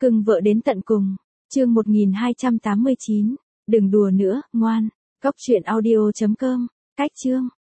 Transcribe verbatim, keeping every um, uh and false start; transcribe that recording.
Cưng vợ đến tận cùng. Chương một nghìn hai trăm tám mươi chín. Đừng đùa nữa, ngoan. Cóc truyện audio chấm com. Cách chương.